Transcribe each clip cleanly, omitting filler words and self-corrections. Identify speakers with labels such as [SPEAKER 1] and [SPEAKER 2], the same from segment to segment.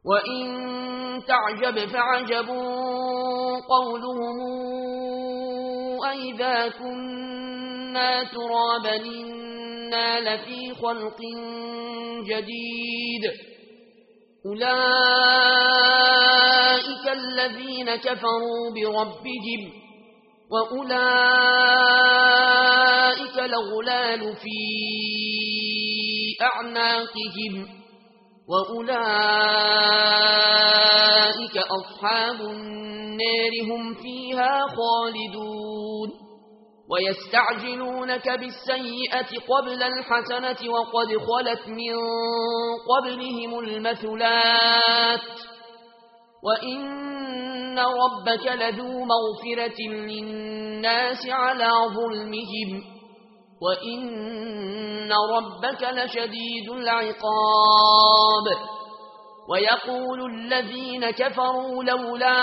[SPEAKER 1] وإن تعجب فعجب قولهم أئذا كنا ترابا إنا لفي خلق جديد أولئك الذين كفروا بربهم وأولئك الأغلال في أعناقهم وأولئك أصحاب النار هم فيها خالدون ويستعجلونك بالسيئة قبل الحسنة وقد خلت من قبلهم المثلات وإن ربك لذو مغفرة للناس على ظلمهم وإن ربك لشديد العقاب ويقول الذين كفروا لولا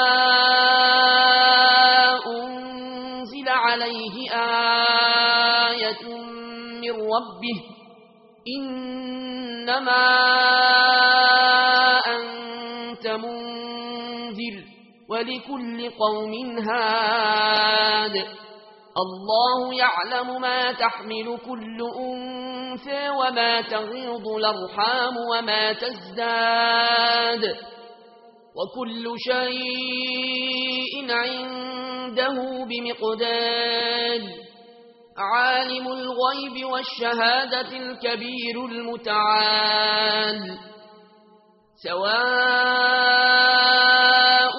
[SPEAKER 1] أنزل عليه آية من ربه إنما أنت منذر ولكل قوم هاد الله يعلم ما تحمل كل أنثى وما تغيض الأرحام وما تزداد وكل شيء عنده بمقدار عالم الغيب والشهادة الكبير المتعال سواء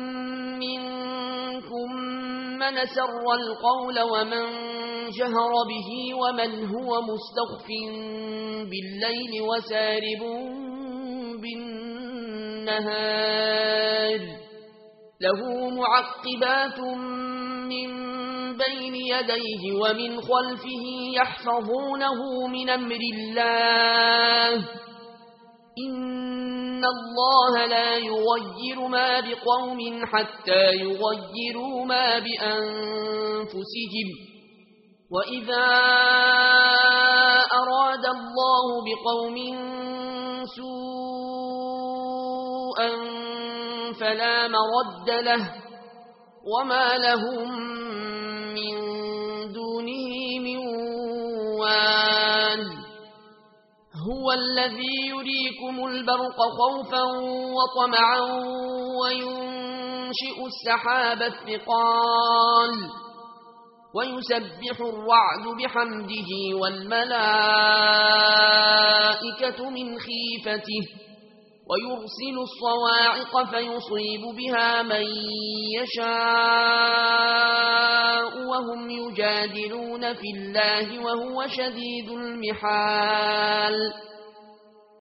[SPEAKER 1] منكم من سر القول ومن جهر به ومن هو مستخف بالليل وسارب بالنهار له معقبات من بين يديه ومن خلفه يحفظونه من أمر الله إن الله لا يغير ما بقوم حتى يغيروا ما بأنفسهم وإذا أراد الله بقوم سوءا فلا مرد له وما لهم من دونه من وال هو الذي يريكم البرق خوفا وطمعا وينشئ السحاب الثقال ويسبح الرعد بحمده والملائكة من خيفته ويرسل الصواعق فيصيب بها من يشاء وهم يجادلون في الله وهو شديد المحال